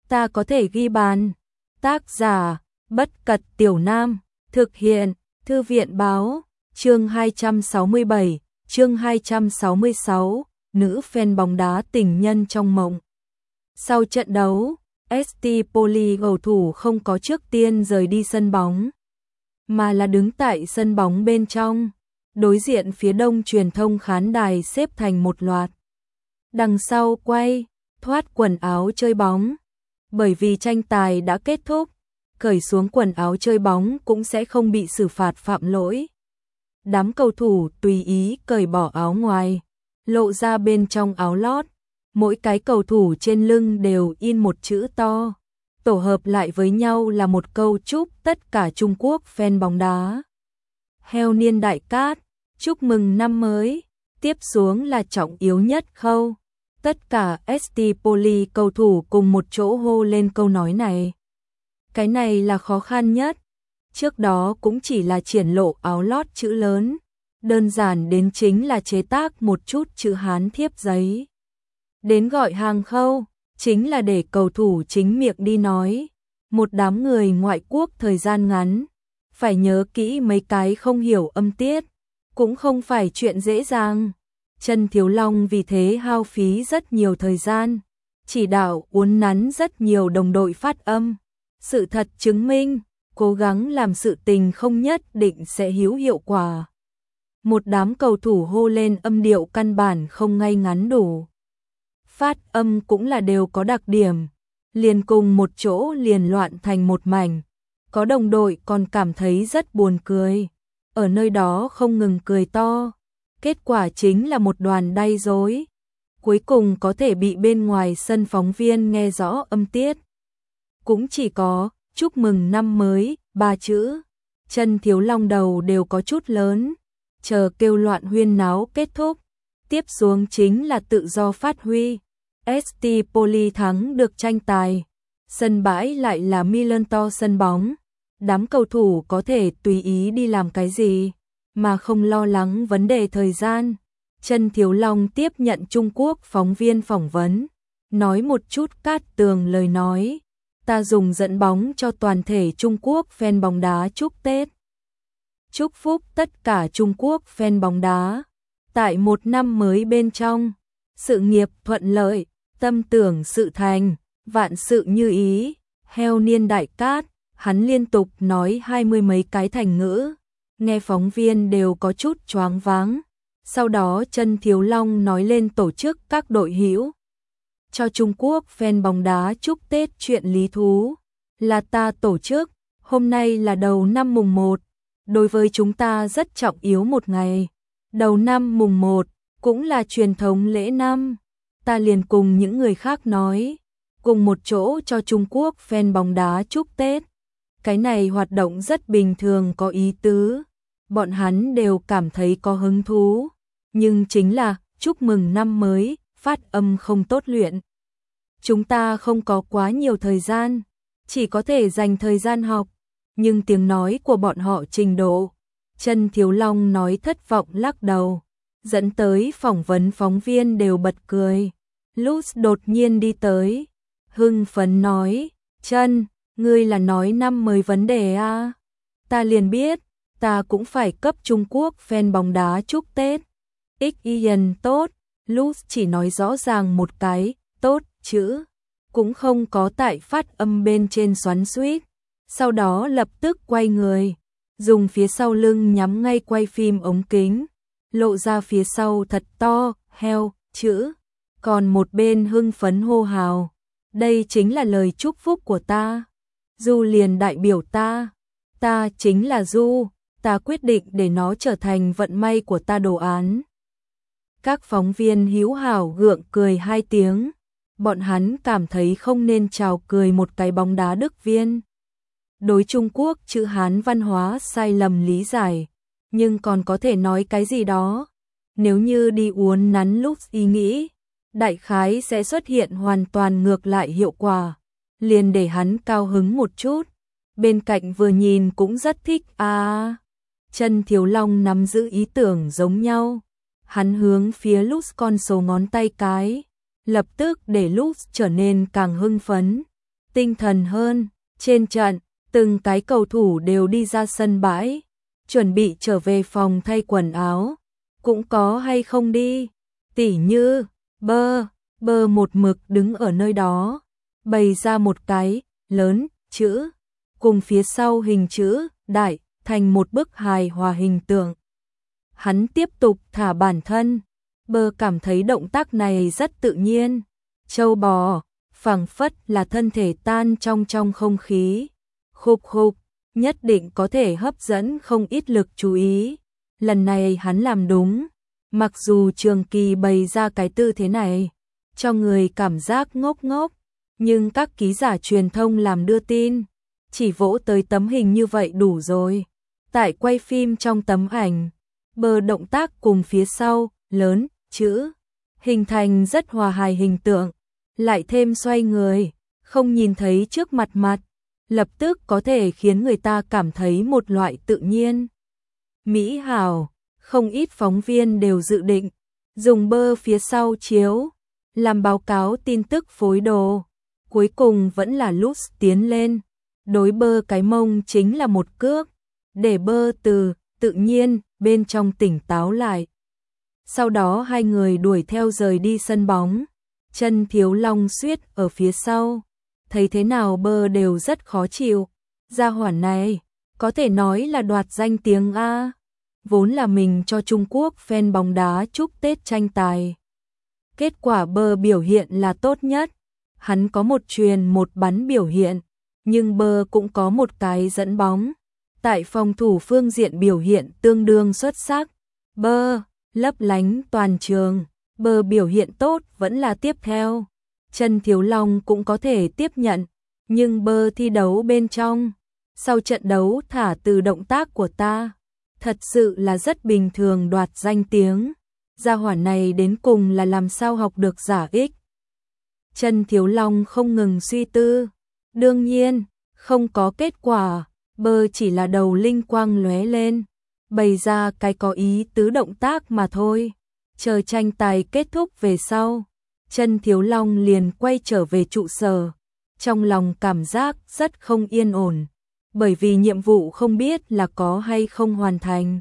ta có thể ghi bàn. Tác giả, Bất Cật Tiểu Nam, thực hiện, Thư viện Báo, chương 267, chương 266, nữ fan bóng đá tình nhân trong mộng. Sau trận đấu, ST Poli cầu thủ không có trước tiên rời đi sân bóng, mà là đứng tại sân bóng bên trong, đối diện phía đông truyền thông khán đài xếp thành một loạt. Đằng sau quay, thoát quần áo chơi bóng, bởi vì tranh tài đã kết thúc, cởi xuống quần áo chơi bóng cũng sẽ không bị xử phạt phạm lỗi. Đám cầu thủ tùy ý cởi bỏ áo ngoài, lộ ra bên trong áo lót, mỗi cái cầu thủ trên lưng đều in một chữ to, tổ hợp lại với nhau là một câu chúc tất cả Trung Quốc fan bóng đá. Heo niên đại cát, chúc mừng năm mới, tiếp xuống là trọng yếu nhất khâu. Tất cả ST Poli cầu thủ cùng một chỗ hô lên câu nói này. Cái này là khó khăn nhất. Trước đó cũng chỉ là triển lộ áo lót chữ lớn, đơn giản đến chính là chế tác một chút chữ Hán thiếp giấy. Đến gọi hàng khâu, chính là để cầu thủ chính miệng đi nói. Một đám người ngoại quốc thời gian ngắn, phải nhớ kỹ mấy cái không hiểu âm tiết, cũng không phải chuyện dễ dàng. Trần Thiếu Long vì thế hao phí rất nhiều thời gian, chỉ đạo uốn nắn rất nhiều đồng đội phát âm. Sự thật chứng minh, cố gắng làm sự tình không nhất định sẽ hữu hiệu quả. Một đám cầu thủ hô lên âm điệu căn bản không ngay ngắn đủ. Phát âm cũng là đều có đặc điểm, liền cùng một chỗ liền loạn thành một mảnh. Có đồng đội còn cảm thấy rất buồn cười, ở nơi đó không ngừng cười to. Kết quả chính là một đoàn đay rối, cuối cùng có thể bị bên ngoài sân phóng viên nghe rõ âm tiết. Cũng chỉ có chúc mừng năm mới, 3 chữ. Trần Thiếu Long đầu đều có chút lớn, chờ kêu loạn huyên náo kết thúc, tiếp xuống chính là tự do phát huy. ST Poli thắng được tranh tài, sân bãi lại là Milanto sân bóng, đám cầu thủ có thể tùy ý đi làm cái gì, mà không lo lắng vấn đề thời gian. Trần Thiếu Long tiếp nhận Trung Quốc phóng viên phỏng vấn, nói một chút cát tường lời nói. Ta dùng dẫn bóng cho toàn thể Trung Quốc fan bóng đá chúc Tết. Chúc phúc tất cả Trung Quốc fan bóng đá. Tại một năm mới bên trong, sự nghiệp thuận lợi, tâm tưởng sự thành, vạn sự như ý. Heo niên đại cát, hắn liên tục nói 20 mấy cái thành ngữ, nghe phóng viên đều có chút choáng váng. Sau đó Trần Thiếu Long nói lên tổ chức các đội hữu cho Trung Quốc fan bóng đá chúc Tết chuyện lý thú, là ta tổ chức, hôm nay là đầu năm mùng 1, đối với chúng ta rất trọng yếu một ngày. Đầu năm mùng 1 cũng là truyền thống lễ năm, ta liền cùng những người khác nói, cùng một chỗ cho Trung Quốc fan bóng đá chúc Tết. Cái này hoạt động rất bình thường có ý tứ, bọn hắn đều cảm thấy có hứng thú, nhưng chính là chúc mừng năm mới, phát âm không tốt luyện. Chúng ta không có quá nhiều thời gian, chỉ có thể dành thời gian học, nhưng tiếng nói của bọn họ trình độ. Trần Thiếu Long nói thất vọng lắc đầu, dẫn tới phỏng vấn phóng viên đều bật cười. Lutz đột nhiên đi tới, hưng phấn nói, Trần, ngươi là nói năm mới vấn đề à? Ta liền biết, ta cũng phải cấp Trung Quốc fan bóng đá chúc Tết. Ian tốt, Lutz chỉ nói rõ ràng một cái, tốt, chữ, cũng không có tại phát âm bên trên xoắn xuýt. Sau đó lập tức quay người, dùng phía sau lưng nhắm ngay quay phim ống kính, lộ ra phía sau thật to, heo, chữ. Còn một bên hưng phấn hô hào, đây chính là lời chúc phúc của ta. Du liền đại biểu ta chính là Du, ta quyết định để nó trở thành vận may của ta đồ án. Các phóng viên hữu hảo gượng cười 2 tiếng, bọn hắn cảm thấy không nên chào cười một cái bóng đá đức viên. Đối Trung Quốc chữ Hán văn hóa sai lầm lý giải, nhưng còn có thể nói cái gì đó. Nếu như đi uốn nắn lúc ý nghĩ, đại khái sẽ xuất hiện hoàn toàn ngược lại hiệu quả. Liền để hắn cao hứng một chút, bên cạnh vừa nhìn cũng rất thích à. Trần Thiếu Long nắm giữ ý tưởng giống nhau. Hắn hướng phía Lutz con số ngón tay cái, lập tức để Lutz trở nên càng hưng phấn. tinh thần hơn. Trên trận, từng cái cầu thủ đều đi ra sân bãi, chuẩn bị trở về phòng thay quần áo. Cũng có hay không đi, tỉ như, bơ một mực đứng ở nơi đó, bày ra một cái, lớn, chữ, cùng phía sau hình chữ, đại, thành một bức hài hòa hình tượng. Hắn tiếp tục thả bản thân, bơ cảm thấy động tác này rất tự nhiên, trâu bò, phảng phất là thân thể tan trong không khí, khục khục, nhất định có thể hấp dẫn không ít lực chú ý. Lần này hắn làm đúng, mặc dù Trường Kỳ bày ra cái tư thế này, cho người cảm giác ngốc ngốc, nhưng các ký giả truyền thông làm đưa tin, chỉ vỗ tới tấm hình như vậy đủ rồi. Tại quay phim trong tấm ảnh, bờ động tác cùng phía sau, lớn, chữ, hình thành rất hòa hài hình tượng, lại thêm xoay người, không nhìn thấy trước mặt, lập tức có thể khiến người ta cảm thấy một loại tự nhiên. Mỹ hảo, không ít phóng viên đều dự định dùng bơ phía sau chiếu, làm báo cáo tin tức phối đồ. Cuối cùng vẫn là Lutz tiến lên, đối bơ cái mông chính là một cước, để bơ từ tự nhiên bên trong tỉnh táo lại. Sau đó hai người đuổi theo rời đi sân bóng, Chân Thiếu Long suýt ở phía sau, thấy thế nào bơ đều rất khó chịu. Gia hỏa này, có thể nói là đoạt danh tiếng A, vốn là mình cho Trung Quốc fan bóng đá chúc Tết tranh tài. Kết quả bơ biểu hiện là tốt nhất, hắn có một chuyền một bắn biểu hiện, nhưng bơ cũng có một cái dẫn bóng. Tại phòng thủ phương diện biểu hiện tương đương xuất sắc, bơ lấp lánh toàn trường, bơ biểu hiện tốt vẫn là tiếp theo. Chân Thiếu Long cũng có thể tiếp nhận, nhưng bơ thi đấu bên trong, sau trận đấu thả từ động tác của ta, thật sự là rất bình thường đoạt danh tiếng. Gia hỏa này đến cùng là làm sao học được giả ích. Chân Thiếu Long không ngừng suy tư, đương nhiên, không có kết quả, bơ chỉ là đầu linh quang lóe lên, bày ra cái có ý tứ động tác mà thôi. Chờ tranh tài kết thúc về sau, Chân Thiếu Long liền quay trở về trụ sở, trong lòng cảm giác rất không yên ổn, bởi vì nhiệm vụ không biết là có hay không hoàn thành.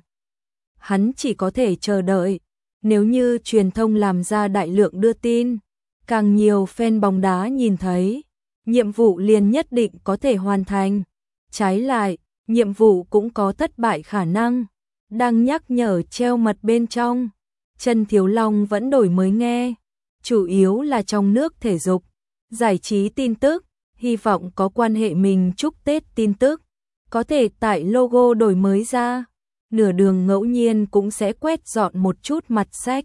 Hắn chỉ có thể chờ đợi, nếu như truyền thông làm ra đại lượng đưa tin, càng nhiều fan bóng đá nhìn thấy, nhiệm vụ liền nhất định có thể hoàn thành. Trái lại, nhiệm vụ cũng có thất bại khả năng. Đang nhắc nhở treo mật bên trong, Chân Thiếu Long vẫn đổi mới nghe, chủ yếu là trong nước thể dục, giải trí tin tức, hy vọng có quan hệ mình chúc Tết tin tức, có thể tại logo đổi mới ra, nửa đường ngẫu nhiên cũng sẽ quét dọn một chút mặt sách.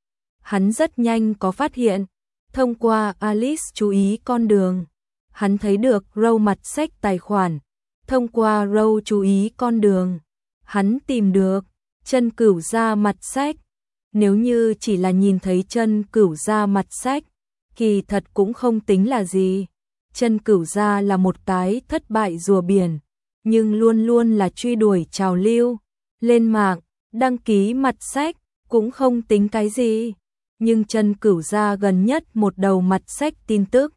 Hắn rất nhanh có phát hiện, thông qua Alice chú ý con đường, hắn thấy được Row mặt sách tài khoản, thông qua Row chú ý con đường, hắn tìm được Chân Cửu Gia mặt sách. Nếu như chỉ là nhìn thấy Chân Cửu Gia mặt sách, kỳ thật cũng không tính là gì. Chân Cửu Gia là một cái thất bại rùa biển, nhưng luôn luôn là truy đuổi trào lưu, lên mạng, đăng ký mặt sách, cũng không tính cái gì. Nhưng Chân Cửu Gia gần nhất một đầu mặt sách tin tức,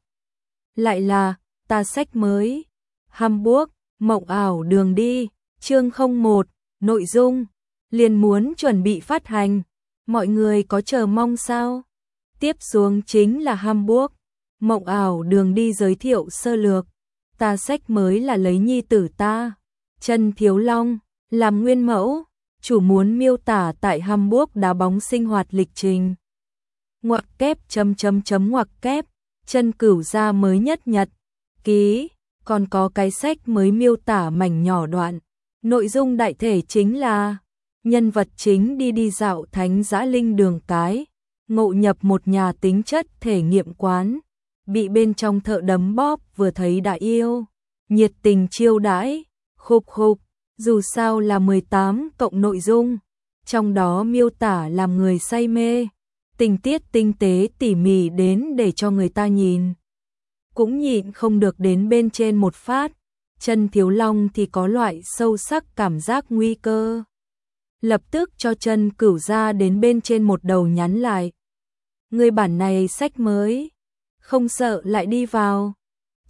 lại là ta sách mới, Hamburg, mộng ảo đường đi, chương 01, nội dung, liền muốn chuẩn bị phát hành, mọi người có chờ mong sao? Tiếp xuống chính là Hamburg, mộng ảo đường đi giới thiệu sơ lược, ta sách mới là lấy nhi tử ta, Chân Thiếu Long, làm nguyên mẫu, chủ muốn miêu tả tại Hamburg đá bóng sinh hoạt lịch trình. Ngoặc kép ngoặc kép, Chân Cửu Gia mới nhất nhật ký, còn có cái sách mới miêu tả mảnh nhỏ đoạn. Nội dung đại thể chính là nhân vật chính đi dạo thánh dã linh đường cái, ngộ nhập một nhà tính chất thể nghiệm quán, bị bên trong thợ đấm bóp vừa thấy đã yêu, nhiệt tình chiêu đãi, khục khục, dù sao là 18 cộng nội dung, trong đó miêu tả làm người say mê, tình tiết tinh tế tỉ mỉ đến để cho người ta nhìn cũng nhịn không được đến bên trên một phát. Chân Thiếu Long thì có loại sâu sắc cảm giác nguy cơ, lập tức cho Chân Cửu Gia đến bên trên một đầu nhắn lại. Người bản này sách mới, không sợ lại đi vào.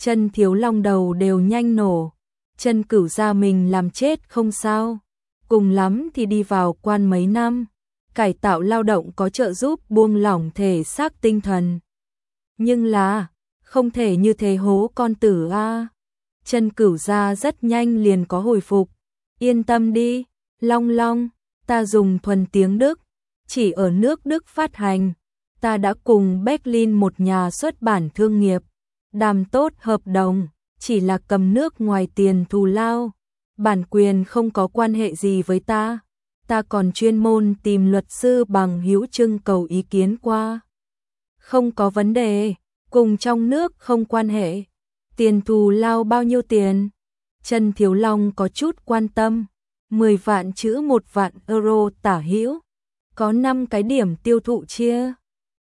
Chân Thiếu Long đầu đều nhanh nổ. Chân Cửu gia mình làm chết không sao, cùng lắm thì đi vào quan mấy năm, cải tạo lao động có trợ giúp buông lỏng thể xác tinh thần. Nhưng là, không thể như thế hố con tử a. Chân Cửu gia rất nhanh liền có hồi phục. Yên tâm đi, Long Long, ta dùng thuần tiếng Đức, chỉ ở nước Đức phát hành. Ta đã cùng Berlin một nhà xuất bản thương nghiệp đàm tốt hợp đồng, chỉ là cầm nước ngoài tiền thù lao. Bản quyền không có quan hệ gì với ta. Ta còn chuyên môn tìm luật sư bằng hữu trưng cầu ý kiến qua. Không có vấn đề, cùng trong nước không quan hệ. Tiền thù lao bao nhiêu tiền? Chân Thiếu Long có chút quan tâm. 10 vạn chữ 1 vạn euro tả hữu. Có 5 cái điểm tiêu thụ chia.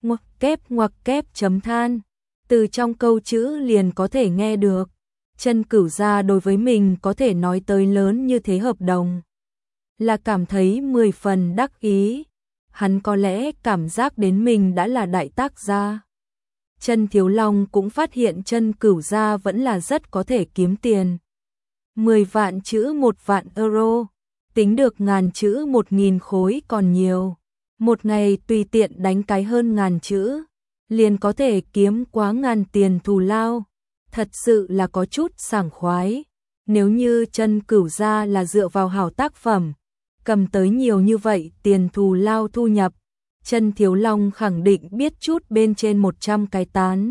Ngoặc kép chấm than. Từ trong câu chữ liền có thể nghe được. Chân Cửu gia đối với mình có thể nói tới lớn như thế hợp đồng, là cảm thấy 10 phần đắc ý. Hắn có lẽ cảm giác đến mình đã là đại tác gia. Chân Thiếu Long cũng phát hiện Chân Cửu gia vẫn là rất có thể kiếm tiền. 10 vạn chữ 1 vạn euro, tính được ngàn chữ 1.000 khối còn nhiều. Một ngày tùy tiện đánh cái hơn ngàn chữ, liền có thể kiếm quá ngàn tiền thù lao. Thật sự là có chút sảng khoái. Nếu như Chân Cửu gia là dựa vào hảo tác phẩm, cầm tới nhiều như vậy tiền thù lao thu nhập, Chân Thiếu Long khẳng định biết chút bên trên 100 cái tán.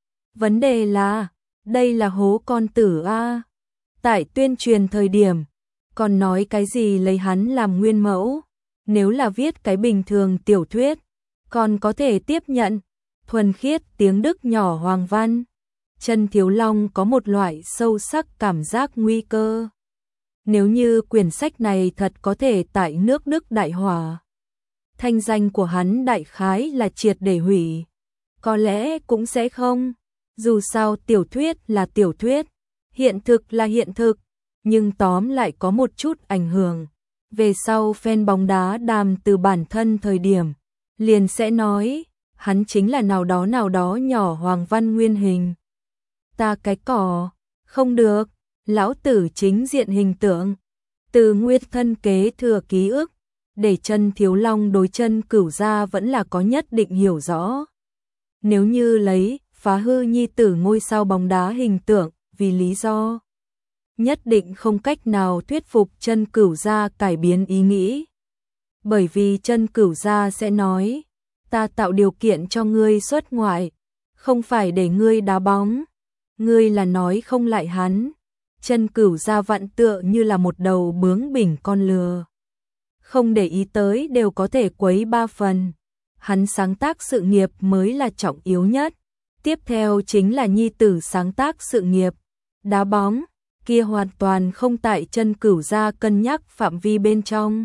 Vấn đề là, đây là hố con tử a. Tại tuyên truyền thời điểm, còn nói cái gì lấy hắn làm nguyên mẫu. Nếu là viết cái bình thường tiểu thuyết, còn có thể tiếp nhận. Thuần khiết tiếng Đức nhỏ hoàng văn. Chân Thiếu Long có một loại sâu sắc cảm giác nguy cơ. Nếu như quyển sách này thật có thể tại nước Đức đại hỏa, thanh danh của hắn đại khái là triệt để hủy. Có lẽ cũng sẽ không. Dù sao tiểu thuyết là tiểu thuyết, hiện thực là hiện thực, nhưng tóm lại có một chút ảnh hưởng. Về sau fan bóng đá đàm từ bản thân thời điểm, liền sẽ nói, hắn chính là nào đó nhỏ hoàng văn nguyên hình. Ta cái cỏ, không được, lão tử chính diện hình tượng. Từ nguyên thân kế thừa ký ức, để Chân Thiếu Long đối Chân Cửu gia vẫn là có nhất định hiểu rõ. Nếu như lấy phá hư nhi tử ngôi sao bóng đá hình tượng vì lý do, nhất định không cách nào thuyết phục Chân Cửu gia cải biến ý nghĩ. Bởi vì Chân Cửu gia sẽ nói, ta tạo điều kiện cho ngươi xuất ngoại, không phải để ngươi đá bóng. Ngươi là nói không lại hắn. Chân Cửu gia vặn tựa như là một đầu bướng bỉnh con lừa. Không để ý tới đều có thể quấy 3 phần. Hắn sáng tác sự nghiệp mới là trọng yếu nhất. Tiếp theo chính là nhi tử sáng tác sự nghiệp. Đá bóng, kia hoàn toàn không tại Chân Cửu gia cân nhắc phạm vi bên trong.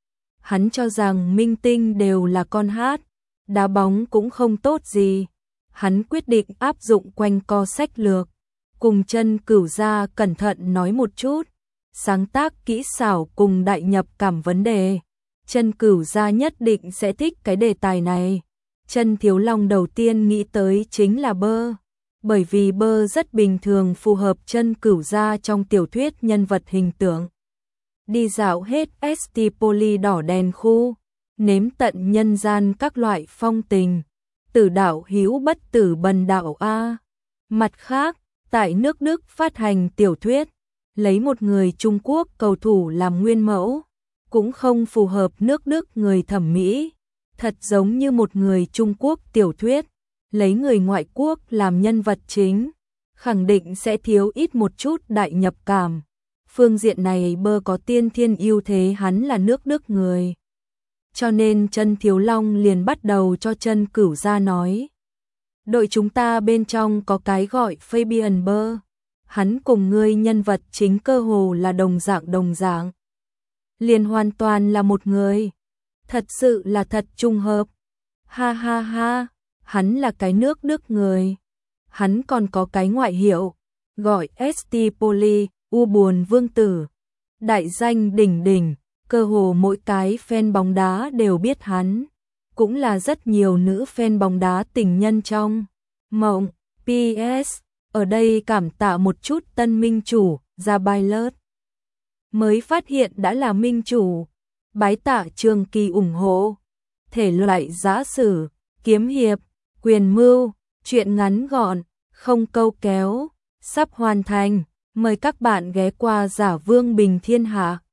Hắn cho rằng minh tinh đều là con hát, đá bóng cũng không tốt gì. Hắn quyết định áp dụng quanh co sách lược, cùng Chân Cửu gia cẩn thận nói một chút, sáng tác kỹ xảo cùng đại nhập cảm vấn đề. Chân Cửu gia nhất định sẽ thích cái đề tài này. Chân Thiếu Long đầu tiên nghĩ tới chính là bơ, bởi vì bơ rất bình thường phù hợp Chân Cửu gia trong tiểu thuyết nhân vật hình tượng. Đi dạo hết Stipoli đỏ đèn khu, nếm tận nhân gian các loại phong tình. Tử đạo hữu bất tử bần đạo a. Mặt khác, tại nước Đức phát hành tiểu thuyết, lấy một người Trung Quốc cầu thủ làm nguyên mẫu, cũng không phù hợp nước Đức người thẩm mỹ. Thật giống như một người Trung Quốc tiểu thuyết, lấy người ngoại quốc làm nhân vật chính, khẳng định sẽ thiếu ít một chút đại nhập cảm. Phương diện này bơ có tiên thiên ưu thế, hắn là nước Đức người. Cho nên Chân Thiếu Long liền bắt đầu cho Chân Cửu gia nói. Đội chúng ta bên trong có cái gọi Fabian Bơ. Hắn cùng ngươi nhân vật chính cơ hồ là đồng dạng. Liền hoàn toàn là một người. Thật sự là thật trùng hợp. Ha ha ha, hắn là cái nước Đức người. Hắn còn có cái ngoại hiệu, gọi Stipoli, u buồn vương tử. Đại danh đỉnh đỉnh, cơ hồ mỗi cái fan bóng đá đều biết hắn. Cũng là rất nhiều nữ fan bóng đá tình nhân trong mộng. PS, Ở đây cảm tạ một chút tân minh chủ, ra bài lớt. Mới phát hiện đã là minh chủ. Bái tạ Trường Kỳ ủng hộ. Thể loại giã sử, kiếm hiệp, quyền mưu, truyện ngắn gọn, không câu kéo, sắp hoàn thành. Mời các bạn ghé qua Giả Vương Bình Thiên Hạ.